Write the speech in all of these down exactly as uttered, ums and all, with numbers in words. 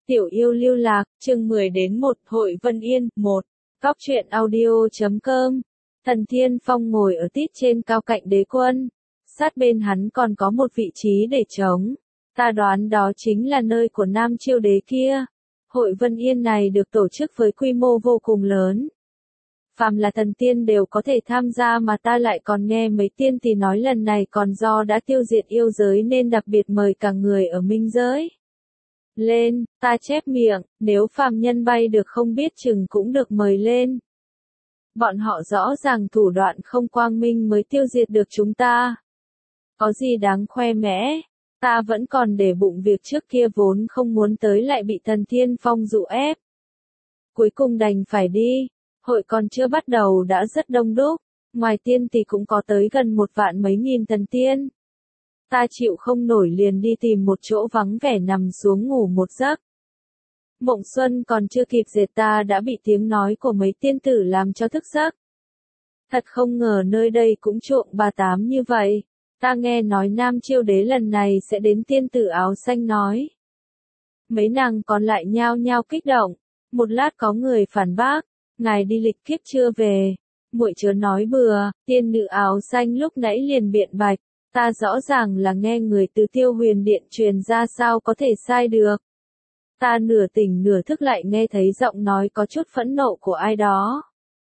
Tiểu yêu lưu lạc, chương mười đến một, Hội Vân Yên, một. Góc truyện audio chấm com. Thần Thiên Phong ngồi ở tít trên cao cạnh đế quân. Sát bên hắn còn có một vị trí để trống. Ta đoán đó chính là nơi của Nam Chiêu Đế kia. Hội Vân Yên này được tổ chức với quy mô vô cùng lớn. Phàm là thần tiên đều có thể tham gia, mà ta lại còn nghe mấy tiên tỷ nói lần này còn do đã tiêu diệt yêu giới nên đặc biệt mời cả người ở minh giới lên. Ta chép miệng, nếu phàm nhân bay được không biết chừng cũng được mời lên. Bọn họ rõ ràng thủ đoạn không quang minh mới tiêu diệt được chúng ta. Có gì đáng khoe mẽ, ta vẫn còn để bụng việc trước kia vốn không muốn tới lại bị Thần Thiên Phong dụ ép. Cuối cùng đành phải đi, hội còn chưa bắt đầu đã rất đông đúc, ngoài tiên thì cũng có tới gần một vạn mấy nghìn thần tiên. Ta chịu không nổi liền đi tìm một chỗ vắng vẻ nằm xuống ngủ một giấc. Mộng xuân còn chưa kịp dệt ta đã bị tiếng nói của mấy tiên tử làm cho thức giấc. Thật không ngờ nơi đây cũng trộm bà tám như vậy. Ta nghe nói Nam Chiêu Đế lần này sẽ đến, tiên tử áo xanh nói. Mấy nàng còn lại nhao nhao kích động. Một lát có người phản bác, ngài đi lịch kiếp chưa về. Muội chớ nói bừa, tiên nữ áo xanh lúc nãy liền biện bạch. Ta rõ ràng là nghe người từ Tiêu Huyền Điện truyền ra, sao có thể sai được. Ta nửa tỉnh nửa thức lại nghe thấy giọng nói có chút phẫn nộ của ai đó.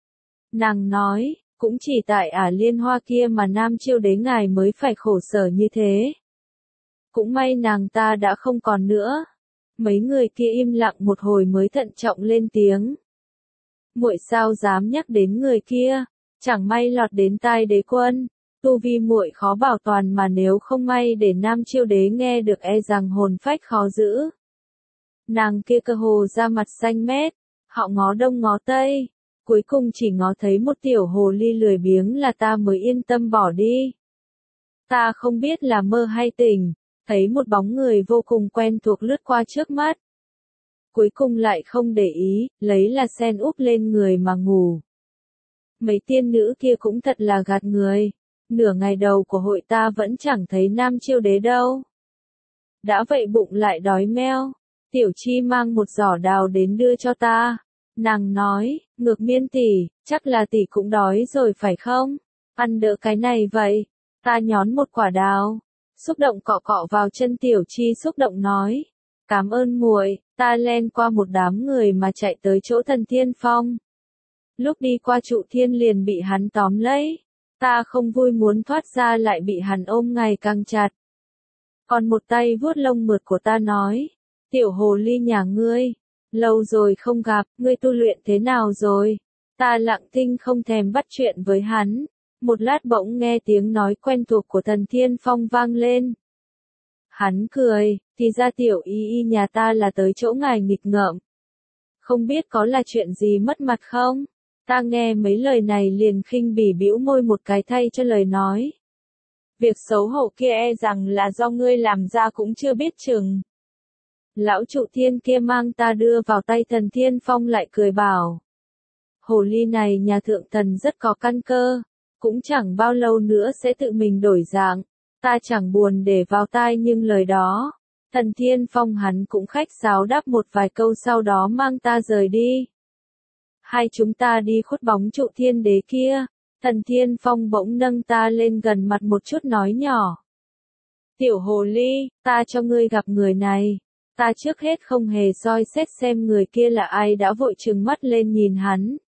Nàng nói, cũng chỉ tại Ả Liên Hoa kia mà Nam Chiêu Đế ngài mới phải khổ sở như thế. Cũng may nàng ta đã không còn nữa. Mấy người kia im lặng một hồi mới thận trọng lên tiếng. Muội sao dám nhắc đến người kia, chẳng may lọt đến tai đế quân. Tu vi muội khó bảo toàn, mà nếu không may để Nam Chiêu Đế nghe được e rằng hồn phách khó giữ. Nàng kia cơ hồ ra mặt xanh mét, họ ngó đông ngó tây, cuối cùng chỉ ngó thấy một tiểu hồ ly lười biếng là ta mới yên tâm bỏ đi. Ta không biết là mơ hay tỉnh, thấy một bóng người vô cùng quen thuộc lướt qua trước mắt. Cuối cùng lại không để ý, lấy là sen úp lên người mà ngủ. Mấy tiên nữ kia cũng thật là gạt người. Nửa ngày đầu của hội ta vẫn chẳng thấy Nam Chiêu Đế đâu. Đã vậy bụng lại đói meo. Tiểu Chi mang một giỏ đào đến đưa cho ta. Nàng nói, Ngược Miên tỷ, chắc là tỷ cũng đói rồi phải không? Ăn đỡ cái này vậy. Ta nhón một quả đào, xúc động cọ cọ vào chân Tiểu Chi, xúc động nói, cảm ơn muội. Ta len qua một đám người mà chạy tới chỗ Thần Thiên Phong. Lúc đi qua trụ thiên liền bị hắn tóm lấy. Ta không vui muốn thoát ra lại bị hắn ôm ngày càng chặt. Còn một tay vuốt lông mượt của ta nói, tiểu hồ ly nhà ngươi, lâu rồi không gặp, ngươi tu luyện thế nào rồi? Ta lặng thinh không thèm bắt chuyện với hắn. Một lát bỗng nghe tiếng nói quen thuộc của Thần Thiên Phong vang lên. Hắn cười, thì ra tiểu y y nhà ta là tới chỗ ngài nghịch ngợm. Không biết có là chuyện gì mất mặt không? Ta nghe mấy lời này liền khinh bỉ bĩu môi một cái thay cho lời nói. Việc xấu hổ kia e rằng là do ngươi làm ra cũng chưa biết chừng. Lão trụ thiên kia mang ta đưa vào tay Thần Thiên Phong lại cười bảo. Hồ ly này nhà thượng thần rất có căn cơ, cũng chẳng bao lâu nữa sẽ tự mình đổi dạng. Ta chẳng buồn để vào tai nhưng lời đó. Thần Thiên Phong hắn cũng khách sáo đáp một vài câu sau đó mang ta rời đi. Hai chúng ta đi khuất bóng trụ thiên đế kia. Thần Thiên Phong bỗng nâng ta lên gần mặt một chút nói nhỏ. Tiểu hồ ly, ta cho ngươi gặp người này. Ta trước hết không hề soi xét xem người kia là ai đã vội trừng mắt lên nhìn hắn.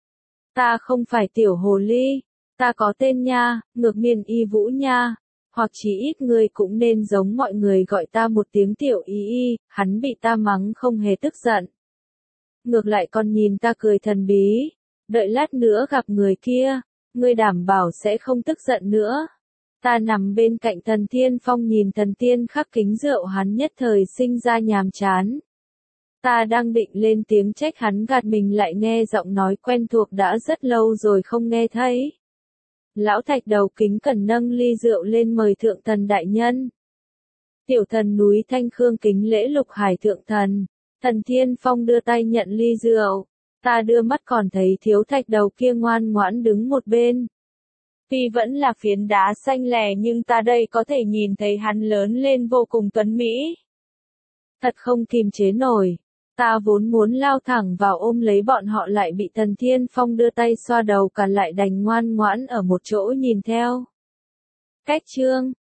Ta không phải tiểu hồ ly. Ta có tên nha, Ngược Miên Y Vũ nha. Hoặc chỉ ít ngươi cũng nên giống mọi người gọi ta một tiếng tiểu y y. Hắn bị ta mắng không hề tức giận. Ngược lại còn nhìn ta cười thần bí. Đợi lát nữa gặp người kia, ngươi đảm bảo sẽ không tức giận nữa. Ta nằm bên cạnh Thần Thiên Phong nhìn thần tiên khắc kính rượu, hắn nhất thời sinh ra nhàm chán. Ta đang định lên tiếng trách hắn gạt mình lại nghe giọng nói quen thuộc đã rất lâu rồi không nghe thấy. Lão thạch đầu kính cẩn nâng ly rượu lên mời thượng thần đại nhân. Tiểu thần núi Thanh Khương kính lễ Lục Hải thượng thần. Thần Thiên Phong đưa tay nhận ly rượu. Ta đưa mắt còn thấy thiếu thạch đầu kia ngoan ngoãn đứng một bên. Tuy vẫn là phiến đá xanh lẻ nhưng ta đây có thể nhìn thấy hắn lớn lên vô cùng tuấn mỹ. Thật không kìm chế nổi, Ta vốn muốn lao thẳng vào ôm lấy bọn họ lại bị Tần Thiên Phong đưa tay xoa đầu cản lại, đành ngoan ngoãn ở một chỗ nhìn theo. Cách chương